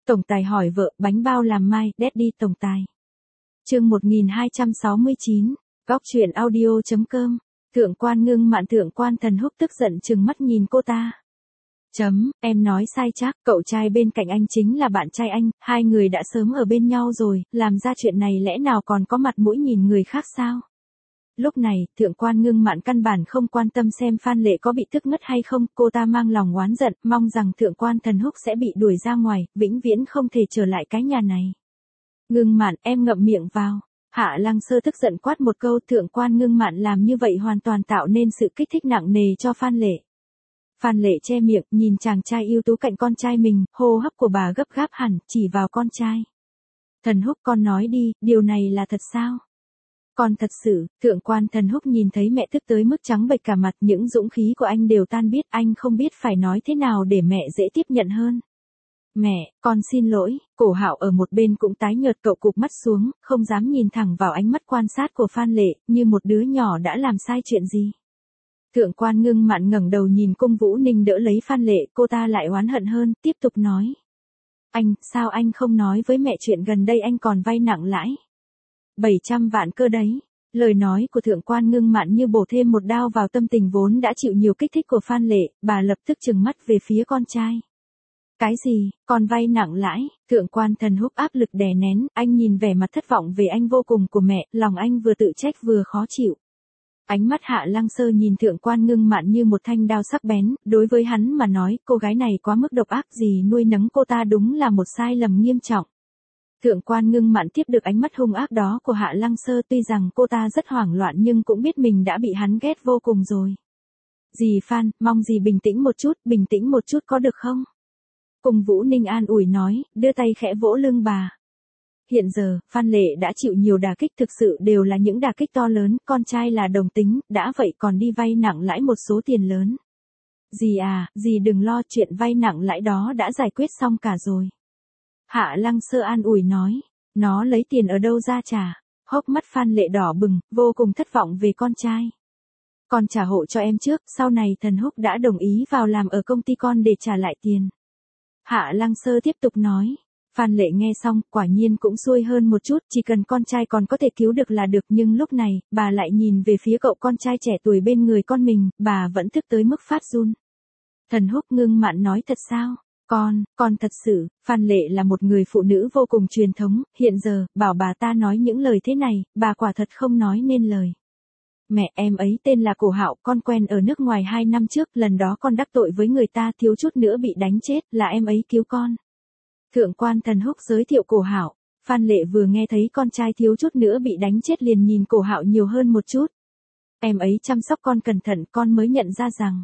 Tổng tài hỏi vợ, bánh bao làm mai, Daddy tổng tài. Chương 1269, góc truyện audio.com. Thượng quan Ngưng Mạn Thượng quan Thần Húc tức giận trừng mắt nhìn cô ta. Em nói sai chắc, cậu trai bên cạnh anh chính là bạn trai anh, hai người đã sớm ở bên nhau rồi, làm ra chuyện này lẽ nào còn có mặt mũi nhìn người khác sao? Lúc này, Thượng quan Ngưng Mạn căn bản không quan tâm xem Phan Lệ có bị tức ngất hay không, cô ta mang lòng oán giận, mong rằng Thượng quan Thần Húc sẽ bị đuổi ra ngoài, vĩnh viễn không thể trở lại cái nhà này. Ngưng Mạn, em ngậm miệng vào. Hạ Lăng Sơ tức giận quát một câu, Thượng quan Ngưng Mạn làm như vậy hoàn toàn tạo nên sự kích thích nặng nề cho Phan Lệ. Phan Lệ che miệng, nhìn chàng trai ưu tú cạnh con trai mình, hô hấp của bà gấp gáp hẳn, chỉ vào con trai. Thần Húc, con nói đi, điều này là thật sao? Con thật sự, Thượng quan Thần Húc nhìn thấy mẹ tức tới mức trắng bệch cả mặt, những dũng khí của anh đều tan biết, anh không biết phải nói thế nào để mẹ dễ tiếp nhận hơn. Mẹ, con xin lỗi, Cổ Hạo ở một bên cũng tái nhợt, cậu cụp mắt xuống, không dám nhìn thẳng vào ánh mắt quan sát của Phan Lệ, như một đứa nhỏ đã làm sai chuyện gì. Thượng quan Ngưng Mạn ngẩng đầu nhìn Cung Vũ Ninh đỡ lấy Phan Lệ, cô ta lại oán hận hơn, tiếp tục nói. Anh, sao anh không nói với mẹ chuyện gần đây anh còn vay nặng lãi? 700 vạn cơ đấy. Lời nói của Thượng quan Ngưng Mạn như bổ thêm một đao vào tâm tình vốn đã chịu nhiều kích thích của Phan Lệ, bà lập tức trừng mắt về phía con trai. Cái gì, còn vay nặng lãi? Thượng quan Thần Húc áp lực đè nén, anh nhìn vẻ mặt thất vọng về anh vô cùng của mẹ, lòng anh vừa tự trách vừa khó chịu. Ánh mắt Hạ Lăng Sơ nhìn Thượng quan Ngưng Mạn như một thanh đao sắc bén, đối với hắn mà nói, cô gái này quá mức độc ác, gì nuôi nấng cô ta đúng là một sai lầm nghiêm trọng. Thượng quan Ngưng Mạn tiếp được ánh mắt hung ác đó của Hạ Lăng Sơ, tuy rằng cô ta rất hoảng loạn nhưng cũng biết mình đã bị hắn ghét vô cùng rồi. Dì Phan, mong dì bình tĩnh một chút có được không? Cung Vũ Ninh an ủi nói, đưa tay khẽ vỗ lưng bà. Hiện giờ, Phan Lệ đã chịu nhiều đả kích, thực sự đều là những đả kích to lớn, con trai là đồng tính, đã vậy còn đi vay nặng lãi một số tiền lớn. Dì à, dì đừng lo, chuyện vay nặng lãi đó đã giải quyết xong cả rồi. Hạ Lăng Sơ an ủi nói, nó lấy tiền ở đâu ra trả? Hốc mắt Phan Lệ đỏ bừng, vô cùng thất vọng về con trai. Con trả hộ cho em trước, sau này Thần Húc đã đồng ý vào làm ở công ty con để trả lại tiền. Hạ Lăng Sơ tiếp tục nói. Phan Lệ nghe xong, quả nhiên cũng xuôi hơn một chút, chỉ cần con trai còn có thể cứu được là được, nhưng lúc này, bà lại nhìn về phía cậu con trai trẻ tuổi bên người con mình, bà vẫn tức tới mức phát run. Thần Húc, Ngưng Mạn nói thật sao? Con thật sự, Phan Lệ là một người phụ nữ vô cùng truyền thống, hiện giờ, bảo bà ta nói những lời thế này, bà quả thật không nói nên lời. Mẹ, em ấy tên là Cổ Hạo, con quen ở nước ngoài 2 năm trước, lần đó con đắc tội với người ta thiếu chút nữa bị đánh chết, là em ấy cứu con. Thượng quan Thần Húc giới thiệu Cổ Hạo, Phan Lệ vừa nghe thấy con trai thiếu chút nữa bị đánh chết liền nhìn Cổ Hạo nhiều hơn một chút. Em ấy chăm sóc con cẩn thận, con mới nhận ra rằng.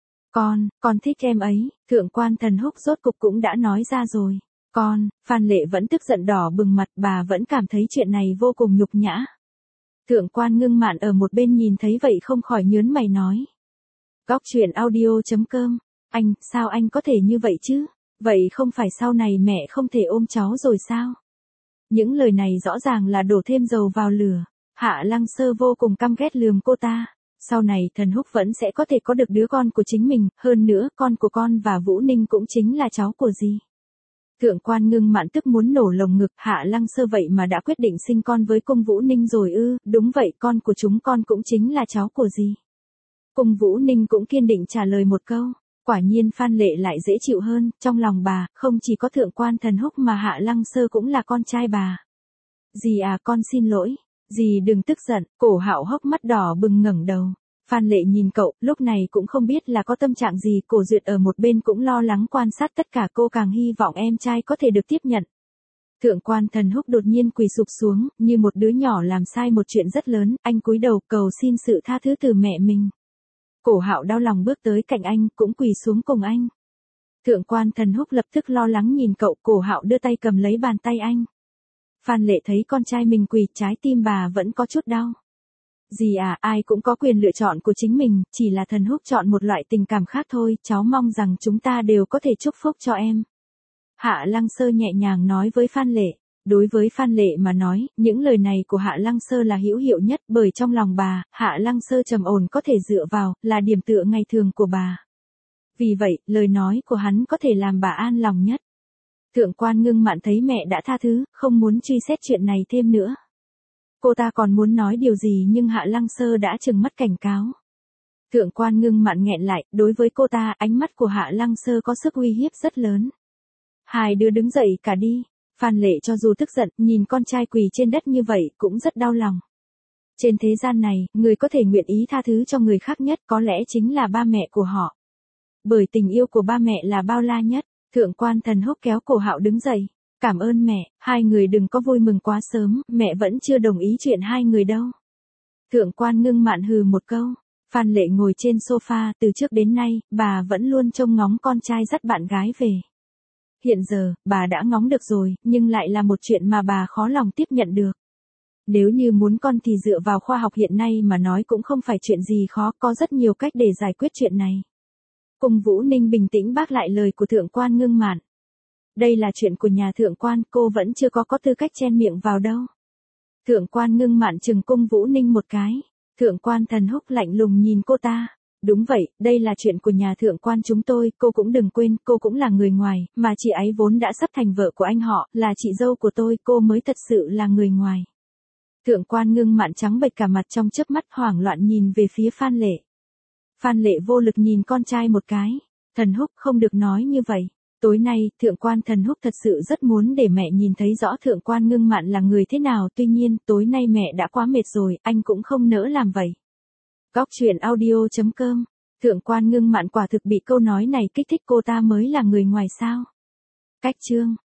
Con thích em ấy, Thượng quan Thần Húc rốt cục cũng đã nói ra rồi. Phan Lệ vẫn tức giận đỏ bừng mặt, bà vẫn cảm thấy chuyện này vô cùng nhục nhã. Thượng quan Ngưng Mạn ở một bên nhìn thấy vậy không khỏi nhớn mày nói. Góc truyện audio.com, anh, sao anh có thể như vậy chứ? Vậy không phải sau này mẹ không thể ôm cháu rồi sao? Những lời này rõ ràng là đổ thêm dầu vào lửa. Hạ Lăng Sơ vô cùng căm ghét lườm cô ta. Sau này Thần Húc vẫn sẽ có thể có được đứa con của chính mình, hơn nữa con của con và Vũ Ninh cũng chính là cháu của dì. Thượng quan Ngưng Mạn tức muốn nổ lồng ngực, Hạ Lăng Sơ vậy mà đã quyết định sinh con với Cung Vũ Ninh rồi ư? Đúng vậy, con của chúng con cũng chính là cháu của dì. Cung Vũ Ninh cũng kiên định trả lời một câu. Quả nhiên Phan Lệ lại dễ chịu hơn, trong lòng bà, không chỉ có Thượng quan Thần Húc mà Hạ Lăng Sơ cũng là con trai bà. Dì à, con xin lỗi, dì đừng tức giận. Cổ Hạo hốc mắt đỏ bừng ngẩng đầu. Phan Lệ nhìn cậu, lúc này cũng không biết là có tâm trạng gì, Cổ Duyệt ở một bên cũng lo lắng quan sát tất cả, cô càng hy vọng em trai có thể được tiếp nhận. Thượng quan Thần Húc đột nhiên quỳ sụp xuống, như một đứa nhỏ làm sai một chuyện rất lớn, anh cúi đầu cầu xin sự tha thứ từ mẹ mình. Cổ Hạo đau lòng bước tới cạnh anh, cũng quỳ xuống cùng anh. Thượng quan Thần Húc lập tức lo lắng nhìn cậu, Cổ Hạo đưa tay cầm lấy bàn tay anh. Phan Lệ thấy con trai mình quỳ, trái tim bà vẫn có chút đau. Dì à, ai cũng có quyền lựa chọn của chính mình, chỉ là Thần Húc chọn một loại tình cảm khác thôi, cháu mong rằng chúng ta đều có thể chúc phúc cho em. Hạ Lăng Sơ nhẹ nhàng nói với Phan Lệ. Đối với Phan Lệ mà nói, những lời này của Hạ Lăng Sơ là hữu hiệu nhất, bởi trong lòng bà, Hạ Lăng Sơ trầm ổn có thể dựa vào, là điểm tựa ngày thường của bà. Vì vậy, lời nói của hắn có thể làm bà an lòng nhất. Thượng quan Ngưng Mạn thấy mẹ đã tha thứ, không muốn truy xét chuyện này thêm nữa. Cô ta còn muốn nói điều gì nhưng Hạ Lăng Sơ đã trừng mắt cảnh cáo. Thượng quan Ngưng Mạn nghẹn lại, đối với cô ta, ánh mắt của Hạ Lăng Sơ có sức uy hiếp rất lớn. Hai đứa đứng dậy cả đi. Phan Lệ cho dù tức giận, nhìn con trai quỳ trên đất như vậy cũng rất đau lòng. Trên thế gian này, người có thể nguyện ý tha thứ cho người khác nhất có lẽ chính là ba mẹ của họ. Bởi tình yêu của ba mẹ là bao la nhất. Thượng quan Thần Húc kéo cổ Hạo đứng dậy. Cảm ơn mẹ, hai người đừng có vui mừng quá sớm, mẹ vẫn chưa đồng ý chuyện hai người đâu. Thượng quan Ngưng Mạn hừ một câu. Phan Lệ ngồi trên sofa, từ trước đến nay, bà vẫn luôn trông ngóng con trai dắt bạn gái về. Hiện giờ, bà đã ngóng được rồi, nhưng lại là một chuyện mà bà khó lòng tiếp nhận được. Nếu như muốn con thì dựa vào khoa học hiện nay mà nói cũng không phải chuyện gì khó, có rất nhiều cách để giải quyết chuyện này. Cung Vũ Ninh bình tĩnh bác lại lời của Thượng quan Ngưng Mạn. Đây là chuyện của nhà Thượng quan, cô vẫn chưa có tư cách chen miệng vào đâu. Thượng quan Ngưng Mạn chừng Cung Vũ Ninh một cái. Thượng quan Thần Húc lạnh lùng nhìn cô ta. Đúng vậy, đây là chuyện của nhà Thượng quan chúng tôi, cô cũng đừng quên, cô cũng là người ngoài, mà chị ấy vốn đã sắp thành vợ của anh họ, là chị dâu của tôi, cô mới thật sự là người ngoài. Thượng quan Ngưng Mạn trắng bệch cả mặt trong chớp mắt hoảng loạn nhìn về phía Phan Lệ. Phan Lệ vô lực nhìn con trai một cái. Thần Húc không được nói như vậy. Tối nay, Thượng quan Thần Húc thật sự rất muốn để mẹ nhìn thấy rõ Thượng quan Ngưng Mạn là người thế nào, tuy nhiên, tối nay mẹ đã quá mệt rồi, anh cũng không nỡ làm vậy. Góc truyện audio.com. Thượng quan Ngưng Mạn quả thực bị câu nói này kích thích, cô ta mới là người ngoài sao. Cách chương